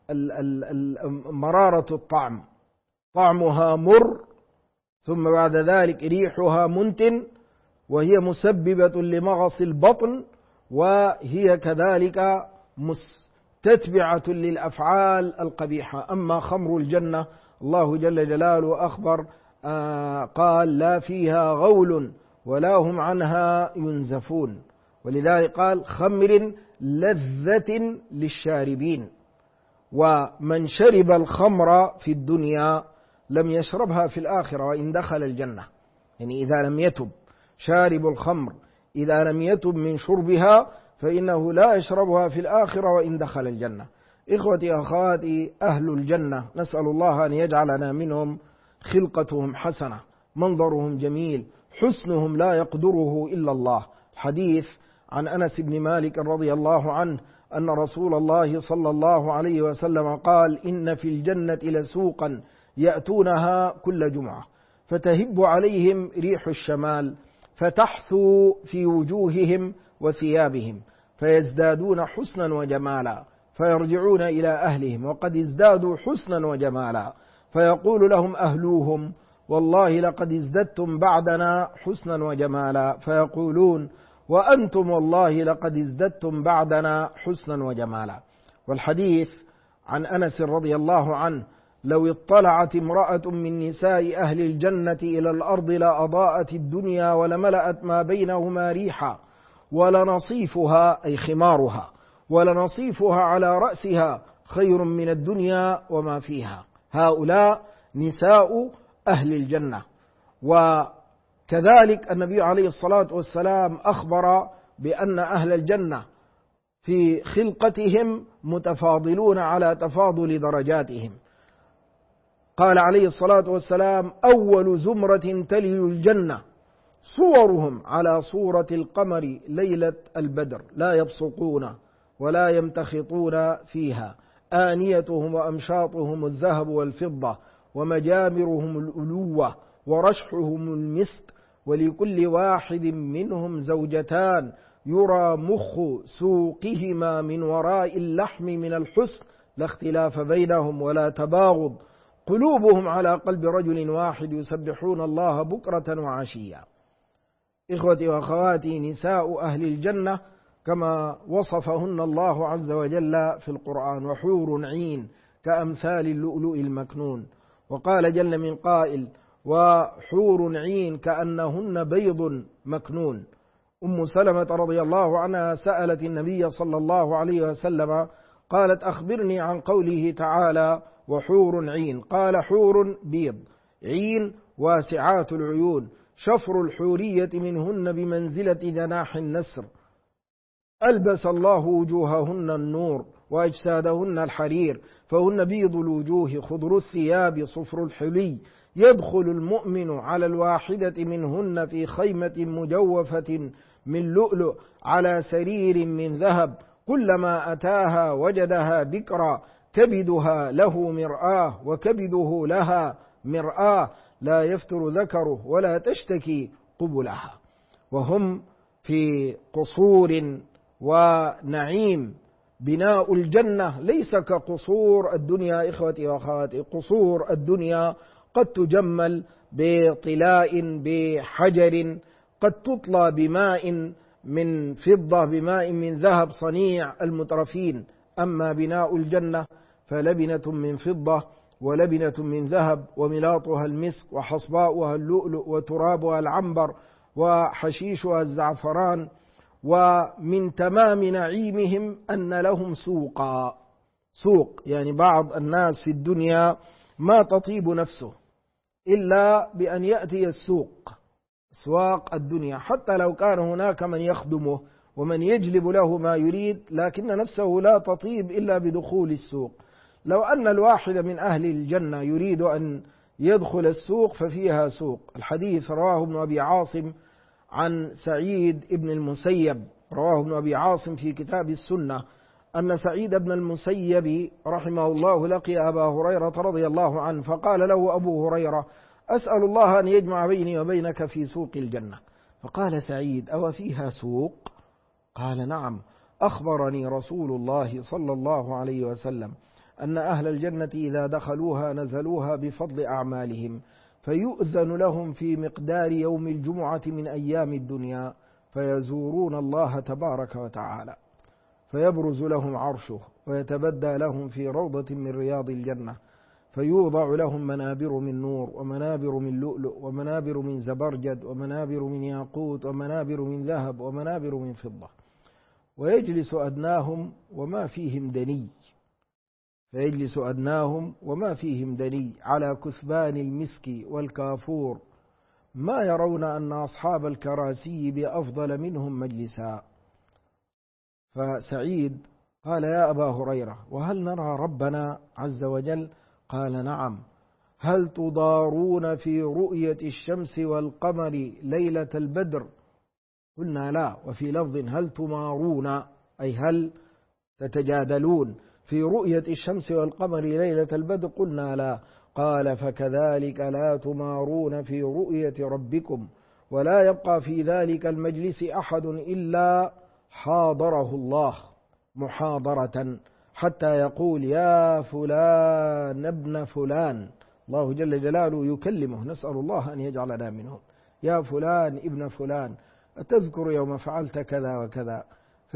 مرارة الطعم، طعمها مر، ثم بعد ذلك ريحها منتن، وهي مسببة لمغص البطن، وهي كذلك مستتبعة للأفعال القبيحة. أما خمر الجنة الله جل جلاله أخبر قال: لا فيها غول ولا هم عنها ينزفون، ولذلك قال: خمر لذة للشاربين. ومن شرب الخمر في الدنيا لم يشربها في الآخرة وإن دخل الجنة، يعني إذا لم يتب شارب الخمر، إذا لم يتب من شربها فإنه لا يشربها في الآخرة وإن دخل الجنة. إخوتي أخواتي، أهل الجنة نسأل الله أن يجعلنا منهم. خلقتهم حسنة، منظرهم جميل، حسنهم لا يقدره إلا الله. حديث عن أنس بن مالك رضي الله عنه أن رسول الله صلى الله عليه وسلم قال: إن في الجنة لسوقا يأتونها كل جمعة فتهب عليهم ريح الشمال فتحثو في وجوههم وثيابهم فيزدادون حسنا وجمالا فيرجعون إلى أهلهم وقد ازدادوا حسنا وجمالا فيقول لهم أهلوهم: والله لقد ازددتم بعدنا حسنا وجمالا، فيقولون: وأنتم والله لقد ازددتم بعدنا حسنا وجمالا. والحديث عن أنس رضي الله عنه: لو اطلعت امرأة من نساء أهل الجنة إلى الأرض لأضاءت الدنيا ولملأت ما بينهما ريحا ولنصيفها أي خمارها ولنصيفها على رأسها خير من الدنيا وما فيها. هؤلاء نساء أهل الجنة. وكذلك النبي عليه الصلاة والسلام أخبر بأن أهل الجنة في خلقتهم متفاضلون على تفاضل درجاتهم. قال عليه الصلاة والسلام: أول زمرة تلج الجنة صورهم على صورة القمر ليلة البدر لا يبصقون ولا يمتخطون فيها، آنيتهم وأمشاطهم الذهب والفضة ومجامرهم الألوة ورشحهم المسك، ولكل واحد منهم زوجتان يرى مخ سوقهما من وراء اللحم من الحسن لا اختلاف بينهم ولا تباغض، قلوبهم على قلب رجل واحد يسبحون الله بكرة وعشيا. إخوتي وأخواتي، نساء أهل الجنة كما وصفهن الله عز وجل في القرآن: وحور عين كأمثال اللؤلؤ المكنون. وقال جل من قائل: وحور عين كأنهن بيض مكنون. أم سلمة رضي الله عنها سألت النبي صلى الله عليه وسلم قالت: أخبرني عن قوله تعالى: وحور عين. قال: حور بيض، عين واسعات العيون، شفر الحورية منهن بمنزلة جناح النسر، ألبس الله وجوههن النور وأجسادهن الحرير، فهن بيض الوجوه خضر الثياب صفر الحلي، يدخل المؤمن على الواحدة منهن في خيمة مجوفة من لؤلؤ على سرير من ذهب، كلما أتاها وجدها بكرا، كبدها له مرآة وكبده لها مرآة، لا يفتر ذكره ولا تشتكي قبلها. وهم في قصور ونعيم. بناء الجنة ليس كقصور الدنيا. إخوتي وأخواتي، قصور الدنيا قد تجمل بطلاء بحجر، قد تطلى بماء من فضة، بماء من ذهب صنيع المترفين. أما بناء الجنة فلبنة من فضة ولبنة من ذهب، وملاطها المسك، وحصباؤها اللؤلؤ، وترابها العنبر، وحشيشها الزعفران. ومن تمام نعيمهم أن لهم سوقا. سوق يعني بعض الناس في الدنيا ما تطيب نفسه إلا بأن يأتي السوق، أسواق الدنيا، حتى لو كان هناك من يخدمه ومن يجلب له ما يريد، لكن نفسه لا تطيب إلا بدخول السوق. لو أن الواحد من أهل الجنة يريد أن يدخل السوق ففيها سوق. الحديث رواه ابن أبي عاصم عن سعيد بن المسيب، رواه ابن أبي عاصم في كتاب السنة، أن سعيد بن المسيب رحمه الله لقي أبا هريرة رضي الله عنه، فقال له أبو هريرة: أسأل الله أن يجمع بيني وبينك في سوق الجنة. فقال سعيد: أو فيها سوق؟ قال: نعم، أخبرني رسول الله صلى الله عليه وسلم أن أهل الجنة إذا دخلوها نزلوها بفضل أعمالهم، فيؤذن لهم في مقدار يوم الجمعة من أيام الدنيا، فيزورون الله تبارك وتعالى، فيبرز لهم عرشه، ويتبدى لهم في روضة من رياض الجنة، فيوضع لهم منابر من نور، ومنابر من لؤلؤ، ومنابر من زبرجد، ومنابر من ياقوت، ومنابر من ذهب، ومنابر من فضة، ويجلس أدناهم وما فيهم دني، فيجلس أدناهم وما فيهم دني على كثبان المسك والكافور، ما يرون أن أصحاب الكراسي بأفضل منهم مجلسا. فسعيد قال: يا أبا هريرة، وهل نرى ربنا عز وجل؟ قال: نعم. هل تضارون في رؤية الشمس والقمر ليلة البدر؟ قلنا: لا. وفي لفظ: هل تمارون، أي هل تتجادلون في رؤية الشمس والقمر ليلة البدر؟ قلنا لا. قال فكذلك لا تمارون في رؤية ربكم، ولا يبقى في ذلك المجلس أحد إلا حاضره الله محاضرة حتى يقول يا فلان ابن فلان. الله جل جلاله يكلمه، نسأل الله أن يجعلنا منهم. يا فلان ابن فلان، أتذكر يوم فعلت كذا وكذا؟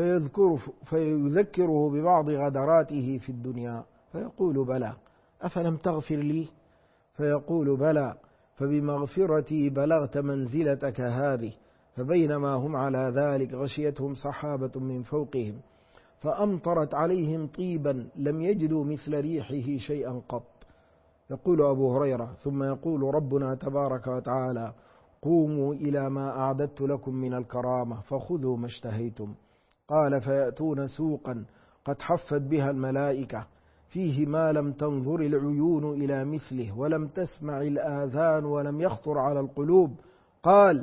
فيذكره ببعض غدراته في الدنيا فيقول بلى. أفلم تغفر لي؟ فيقول بلى، فبمغفرتي بلغت منزلتك هذه. فبينما هم على ذلك غشيتهم سحابة من فوقهم فأمطرت عليهم طيبا لم يجدوا مثل ريحه شيئا قط. يقول أبو هريرة ثم يقول ربنا تبارك وتعالى قوموا إلى ما أعددت لكم من الكرامة فخذوا ما اشتهيتم. قال فيأتون سوقا قد حفت بها الملائكة فيه ما لم تنظر العيون إلى مثله ولم تسمع الآذان ولم يخطر على القلوب. قال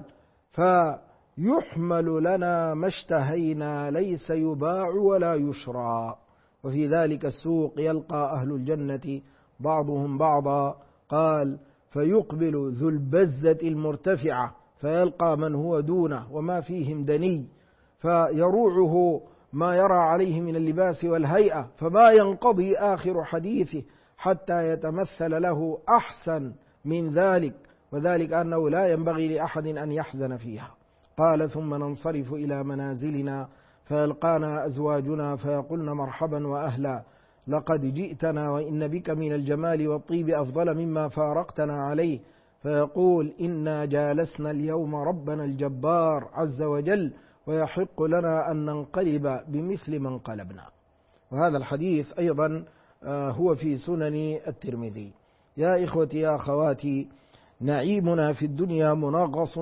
فيحمل لنا ما اشتهينا ليس يباع ولا يشرى. وفي ذلك السوق يلقى أهل الجنة بعضهم بعضا. قال فيقبل ذو البزة المرتفعة فيلقى من هو دونه وما فيهم دني، فيروعه ما يرى عليه من اللباس والهيئة، فما ينقضي آخر حديثه حتى يتمثل له أحسن من ذلك، وذلك أنه لا ينبغي لأحد أن يحزن فيها. قال ثم ننصرف إلى منازلنا فيلقانا أزواجنا فيقولن مرحبا وأهلا، لقد جئتنا وإن بك من الجمال والطيب أفضل مما فارقتنا عليه. فيقول إنا جالسنا اليوم ربنا الجبار عز وجل ويحق لنا أن ننقلب بمثل ما انقلبنا. وهذا الحديث أيضا هو في سنن الترمذي. يا إخوتي يا أخواتي، نعيمنا في الدنيا منغص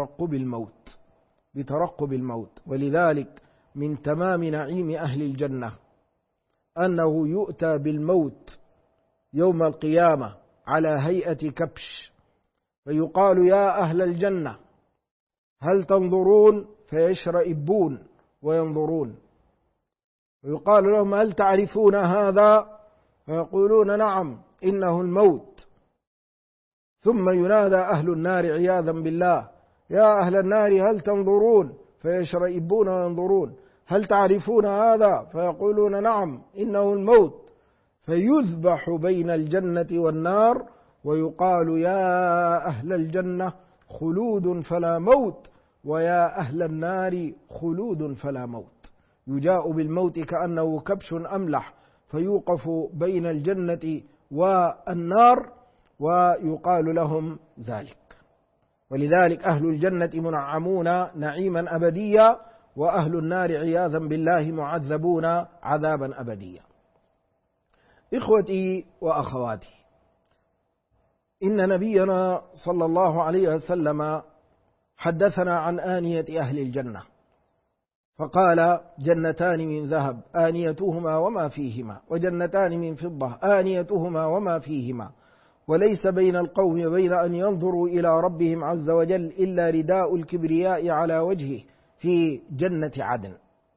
بترقب الموت، ولذلك من تمام نعيم أهل الجنة أنه يؤتى بالموت يوم القيامة على هيئة كبش، فيقال يا أهل الجنة هل تنظرون؟ فيشرئبون وينظرون، ويقال لهم هل تعرفون هذا؟ فيقولون نعم إنه الموت. ثم ينادى أهل النار عياذا بالله يا أهل النار هل تنظرون؟ فيشرئبون وينظرون. هل تعرفون هذا؟ فيقولون نعم إنه الموت. فيذبح بين الجنة والنار ويقال يا أهل الجنة خلود فلا موت، ويا أهل النار خلود فلا موت. يجاء بالموت كأنه كبش أملح فيوقف بين الجنة والنار ويقال لهم ذلك. ولذلك أهل الجنة منعمون نعيما أبديا، وأهل النار عياذا بالله معذبون عذابا أبديا. إخوتي وأخواتي، إن نبينا صلى الله عليه وسلم حدثنا عن آنية أهل الجنة فقال جنتان من ذهب آنيتهما وما فيهما، وجنتان من فضة آنيتهما وما فيهما، وليس بين القوم وبين أن ينظروا إلى ربهم عز وجل إلا رداء الكبرياء على وجهه في جنة عدن.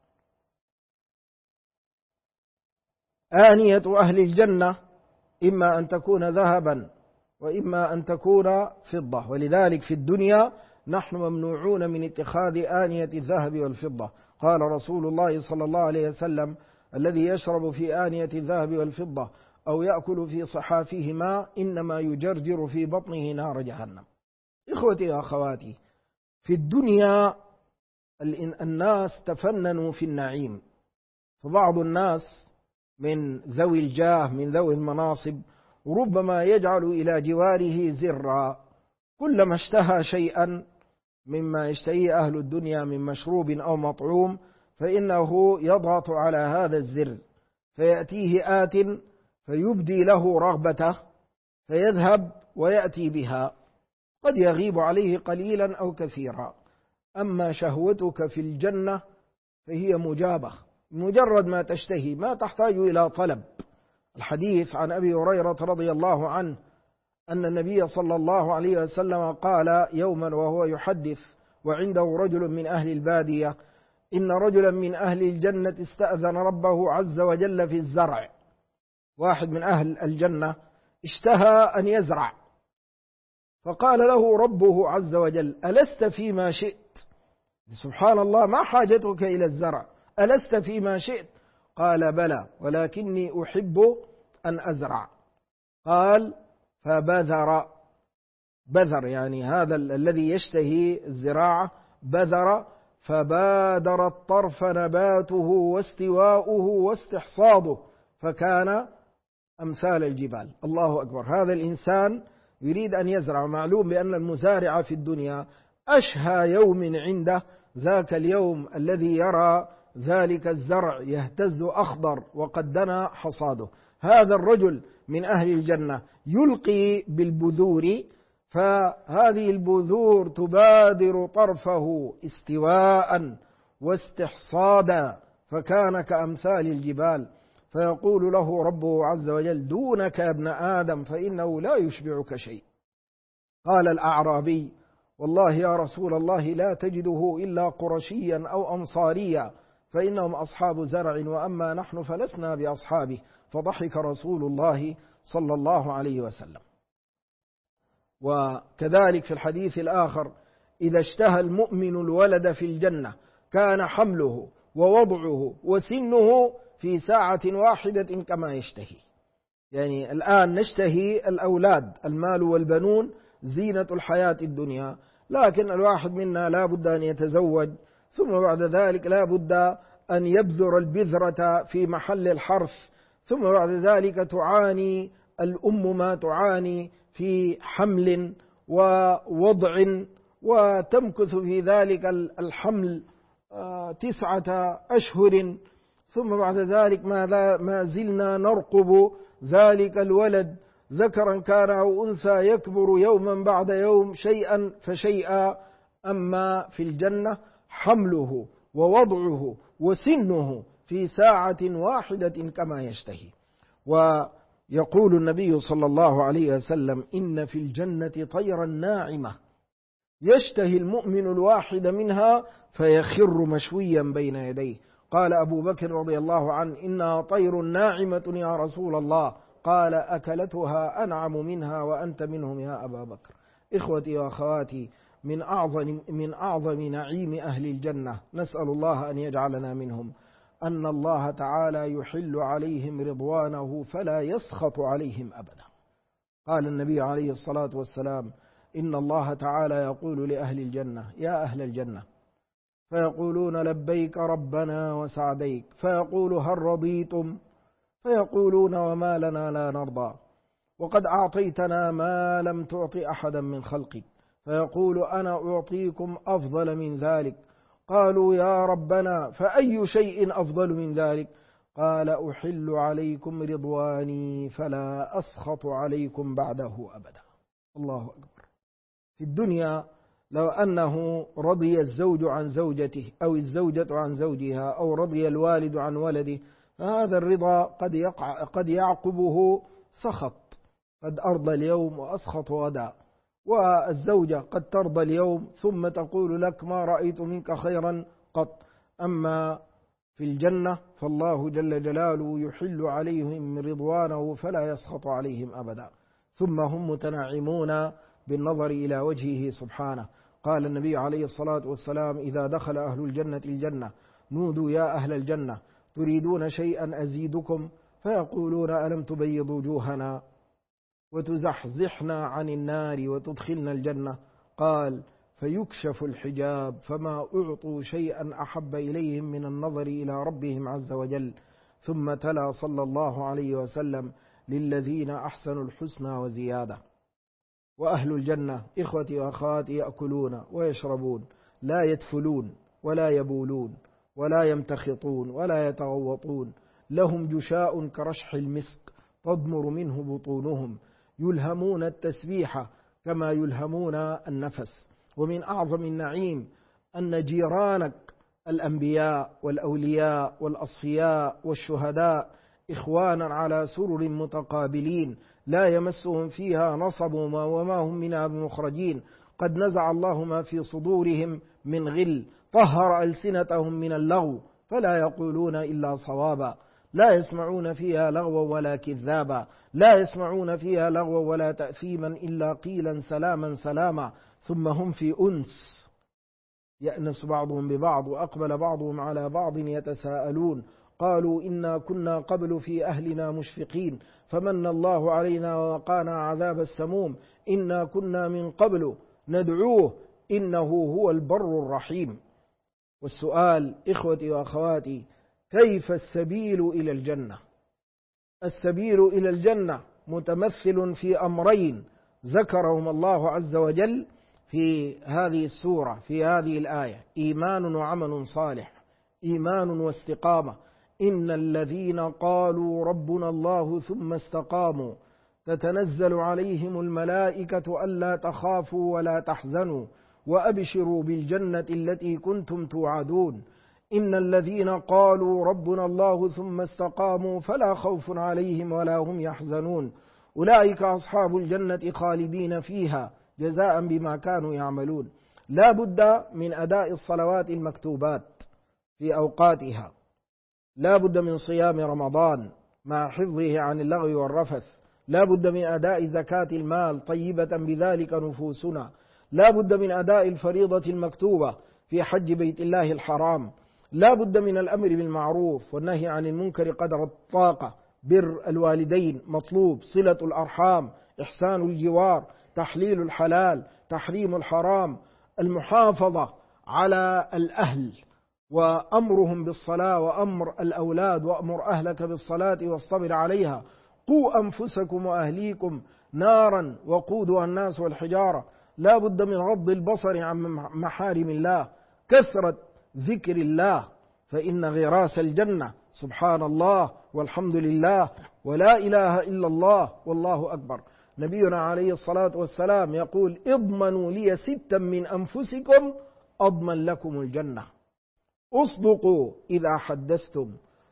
آنية أهل الجنة إما أن تكون ذهبا وإما أن تكون فضة، ولذلك في الدنيا نحن ممنوعون من اتخاذ آنية الذهب والفضة. قال رسول الله صلى الله عليه وسلم الذي يشرب في آنية الذهب والفضة أو يأكل في صحافهما إنما يجرجر في بطنه نار جهنم. إخوتي وأخواتي، في الدنيا الناس تفننوا في النعيم، فبعض الناس من ذوي الجاه من ذوي المناصب ربما يجعل إلى جواره زرا، كلما اشتهى شيئا مما يشتهيه أهل الدنيا من مشروب أو مطعوم فإنه يضغط على هذا الزر فيأتيه آت فيبدي له رغبته فيذهب ويأتي بها، قد يغيب عليه قليلا أو كثيرا. أما شهوتك في الجنة فهي مجابة، مجرد ما تشتهي ما تحتاج إلى طلب. الحديث عن أبي هريرة رضي الله عنه أن النبي صلى الله عليه وسلم قال يوما وهو يحدث وعنده رجل من أهل البادية إن رجلا من أهل الجنة استأذن ربه عز وجل في الزرع. واحد من أهل الجنة اشتهى أن يزرع، فقال له ربه عز وجل: ألست فيما شئت؟ سبحان الله، ما حاجتك إلى الزرع؟ ألست فيما شئت؟ قال: بلى، ولكني أحب أن أزرع. قال: فبذر. بذر يعني هذا الذي يشتهي الزراعة، بذر، فبادر الطرف نباته واستواؤه واستحصاده، فكان أمثال الجبال. الله أكبر. هذا الإنسان يريد أن يزرع. معلوم بأن المزارع في الدنيا أشهى يوم عنده ذاك اليوم الذي يرى ذلك الزرع يهتز أخضر وقد دنا حصاده. هذا الرجل من أهل الجنة يلقي بالبذور، فهذه البذور تبادر طرفه استواء واستحصادا، فكان كأمثال الجبال. فيقول له ربه عز وجل: دونك يا ابن آدم فإنه لا يشبعك شيء. قال الأعرابي: والله يا رسول الله لا تجده إلا قرشيا أو أنصاريا، فإنهم أصحاب زرع وأما نحن فلسنا بأصحابه. فضحك رسول الله صلى الله عليه وسلم. وكذلك في الحديث الآخر: إذا اشتهى المؤمن الولد في الجنة كان حمله ووضعه وسنه في ساعة واحدة كما يشتهي. يعني الآن نشتهي الأولاد، المال والبنون زينة الحياة الدنيا، لكن الواحد منا لا بد أن يتزوج، ثم بعد ذلك لا بد أن يبذر البذرة في محل الحرث، ثم بعد ذلك تعاني الأم ما تعاني في حمل ووضع، وتمكث في ذلك الحمل 9 أشهر، ثم بعد ذلك ما زلنا نرقب ذلك الولد ذكرا كان أو أنثى يكبر يوما بعد يوم شيئا فشيئا. أما في الجنة حمله ووضعه وسنه في ساعة واحدة كما يشتهي. ويقول النبي صلى الله عليه وسلم: إن في الجنة طيرا ناعمة يشتهي المؤمن الواحد منها فيخر مشويا بين يديه. قال أبو بكر رضي الله عنه: إنها طير ناعمة يا رسول الله. قال: أكلتها أنعم منها وأنت منهم يا أبا بكر. إخوتي وأخواتي، من أعظم نعيم أهل الجنة، نسأل الله أن يجعلنا منهم، أن الله تعالى يحل عليهم رضوانه فلا يسخط عليهم أبدا. قال النبي عليه الصلاة والسلام: إن الله تعالى يقول لأهل الجنة: يا أهل الجنة، فيقولون: لبيك ربنا وسعديك. فيقول: هل رضيتم؟ فيقولون: وما لنا لا نرضى، وقد أعطيتنا ما لم تعط أحدا من خلقك. فيقول: أنا أعطيكم أفضل من ذلك. قالوا: يا ربنا فأي شيء أفضل من ذلك؟ قال: أحل عليكم رضواني فلا أسخط عليكم بعده أبدا. الله أكبر. في الدنيا لو أنه رضي الزوج عن زوجته أو الزوجة عن زوجها أو رضي الوالد عن ولده، فهذا الرضا قد يعقبه سخط، قد أرضى اليوم وأسخط غدا. والزوجة قد ترضى اليوم ثم تقول لك: ما رأيت منك خيرا قط. أما في الجنة فالله جل جلاله يحل عليهم رضوانه فلا يسخط عليهم أبدا، ثم هم متنعمون بالنظر إلى وجهه سبحانه. قال النبي عليه الصلاة والسلام: إذا دخل أهل الجنة الجنة نودوا: يا أهل الجنة تريدون شيئا أزيدكم؟ فيقولون: ألم تبيض وجوهنا وتزحزحنا عن النار وتدخلنا الجنة؟ قال: فيكشف الحجاب فما أعطوا شيئا أحب إليهم من النظر إلى ربهم عز وجل. ثم تلا صلى الله عليه وسلم: للذين أحسنوا الحسنى وزيادة. وأهل الجنة إخوتي وأخواتي يأكلون ويشربون، لا يتفلون ولا يبولون ولا يمتخطون ولا يتغوطون، لهم جشاء كرشح المسك تضمر منه بطونهم، يلهمون التسبيح كما يلهمون النفس. ومن أعظم النعيم أن جيرانك الأنبياء والأولياء والأصفياء والشهداء إخوانا على سرر متقابلين لا يمسهم فيها نصب وما هم منها بمخرجين، قد نزع الله ما في صدورهم من غل، طهر ألسنتهم من اللغو فلا يقولون إلا صوابا لا يسمعون فيها لغوا ولا كذابا لا يسمعون فيها لغوا ولا تأثيما إلا قيلا سلاما سلاما ثم هم في أنس يأنس بعضهم ببعض وأقبل بعضهم على بعض يتساءلون قالوا إنا كنا قبل في أهلنا مشفقين فمن الله علينا ووقانا عذاب السموم إنا كنا من قبل ندعوه إنه هو البر الرحيم. والسؤال إخوتي وأخواتي كيف السبيل إلى الجنة؟ السبيل إلى الجنة متمثل في أمرين ذكرهم الله عز وجل في هذه السورة في هذه الآية: إيمان وعمل صالح، إيمان واستقامة. إن الذين قالوا ربنا الله ثم استقاموا تتنزل عليهم الملائكة ألا تخافوا ولا تحزنوا وأبشروا بالجنة التي كنتم توعدون. إن الذين قالوا ربنا الله ثم استقاموا فلا خوف عليهم ولا هم يحزنون أولئك أصحاب الجنة خالدين فيها جزاء بما كانوا يعملون. لا بد من أداء الصلوات المكتوبات في أوقاتها، لا بد من صيام رمضان مع حفظه عن اللغو والرفث، لا بد من أداء زكاة المال طيبة بذلك نفوسنا، لا بد من أداء الفريضة المكتوبة في حج بيت الله الحرام، لا بد من الأمر بالمعروف والنهي عن المنكر قدر الطاقة، بر الوالدين مطلوب، صلة الأرحام، إحسان الجوار، تحليل الحلال، تحريم الحرام، المحافظة على الأهل وأمرهم بالصلاة وأمر الأولاد وأمر أهلك بالصلاة واصطبر عليها. قوا أنفسكم وأهليكم نارا وقودها الناس والحجارة. لا بد من غض البصر عن محارم الله، كثرة ذكر الله، فإن غراس الجنة سبحان الله والحمد لله ولا إله إلا الله والله أكبر. نبينا عليه الصلاة والسلام يقول: اضمنوا لي 6 من أنفسكم أضمن لكم الجنة: اصدقوا إذا حدثتم،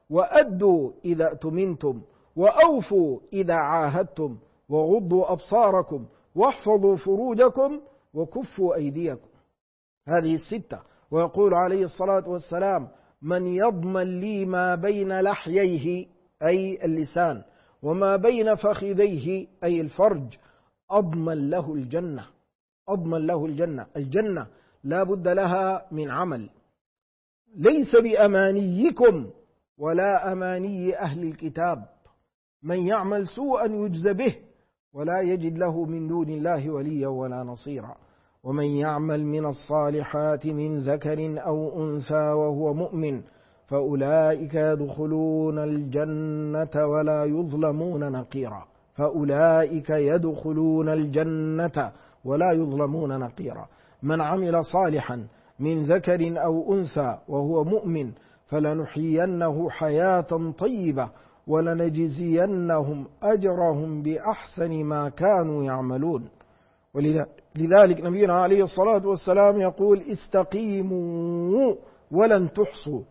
وأدوا إذا اؤتمنتم، وأوفوا إذا عاهدتم، وغضوا أبصاركم، واحفظوا فروجكم، وكفوا أيديكم. هذه 6. ويقول عليه الصلاة والسلام: من يضمن لي ما بين لحييه أي اللسان وما بين فخذيه أي الفرج أضمن له الجنة. أضمن له الجنة. الجنة لا بد لها من عمل، ليس بأمانيكم ولا أماني أهل الكتاب. من يعمل سوءا يجز به ولا يجد له من دون الله وليا ولا نصيرا. ومن يعمل من الصالحات من ذكر أو أنثى وهو مؤمن فأولئك يدخلون الجنة ولا يظلمون نقيرا. فأولئك يدخلون الجنة ولا يظلمون نقيرا. من عمل صالحا من ذكر أو أنثى وهو مؤمن فلنحيينه حياة طيبة ولنجزينهم أجرهم بأحسن ما كانوا يعملون. ولذلك نبينا عليه الصلاة والسلام يقول: استقيموا ولن تحصوا.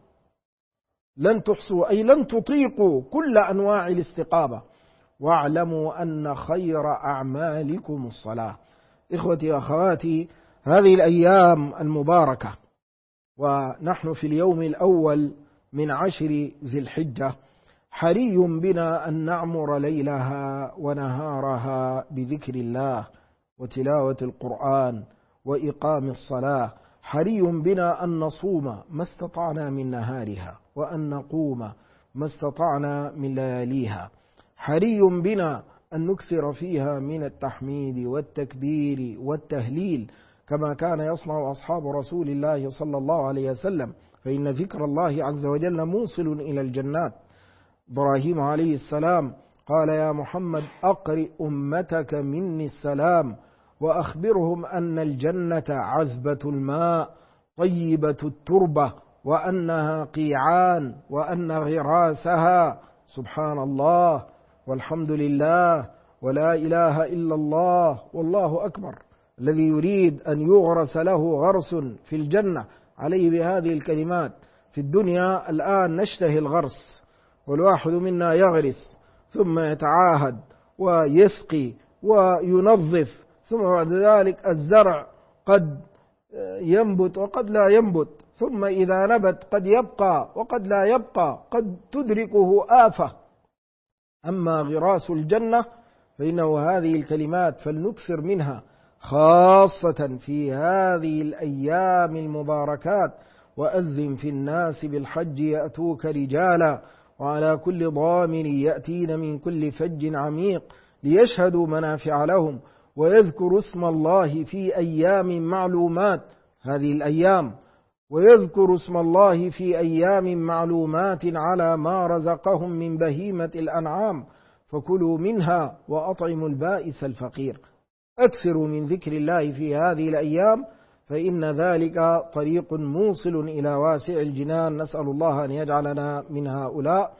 لن تحصوا أي لن تطيقوا كل أنواع الاستقامة. واعلموا أن خير أعمالكم الصلاة. إخوتي وأخواتي، هذه الأيام المباركة ونحن في اليوم الأول من 10 ذي الحجة، حري بنا أن نعمر ليلها ونهارها بذكر الله وتلاوة القرآن وإقام الصلاة. حري بنا أن نصوم ما استطعنا من نهارها وأن نقوم ما استطعنا من لياليها. حري بنا أن نكثر فيها من التحميد والتكبير والتهليل كما كان يصنع أصحاب رسول الله صلى الله عليه وسلم، فإن ذكر الله عز وجل موصل إلى الجنات. إبراهيم عليه السلام قال: يا محمد أقرئ أمتك مني السلام وأخبرهم أن الجنة عذبة الماء طيبة التربة وأنها قيعان وأن غراسها سبحان الله والحمد لله ولا إله إلا الله والله أكبر. الذي يريد أن يغرس له غرس في الجنة عليه بهذه الكلمات. في الدنيا الآن نشتهي الغرس، والواحد منا يغرس ثم يتعاهد ويسقي وينظف، ثم بعد ذلك الزرع قد ينبت وقد لا ينبت، ثم إذا نبت قد يبقى وقد لا يبقى، قد تدركه آفة. أما غراس الجنة فإنه هذه الكلمات فلنكثر منها، خاصة في هذه الأيام المباركات: وأذن في الناس بالحج يأتوك رجالا وعلى كل ضامر يأتين من كل فج عميق ليشهدوا منافع لهم ويذكروا اسم الله في أيام معلومات. هذه الأيام ويذكروا اسم الله في أيام معلومات على ما رزقهم من بهيمة الأنعام فكلوا منها وأطعموا البائس الفقير. أكثروا من ذكر الله في هذه الأيام فإن ذلك طريق موصل إلى واسع الجنان. نسأل الله أن يجعلنا من هؤلاء.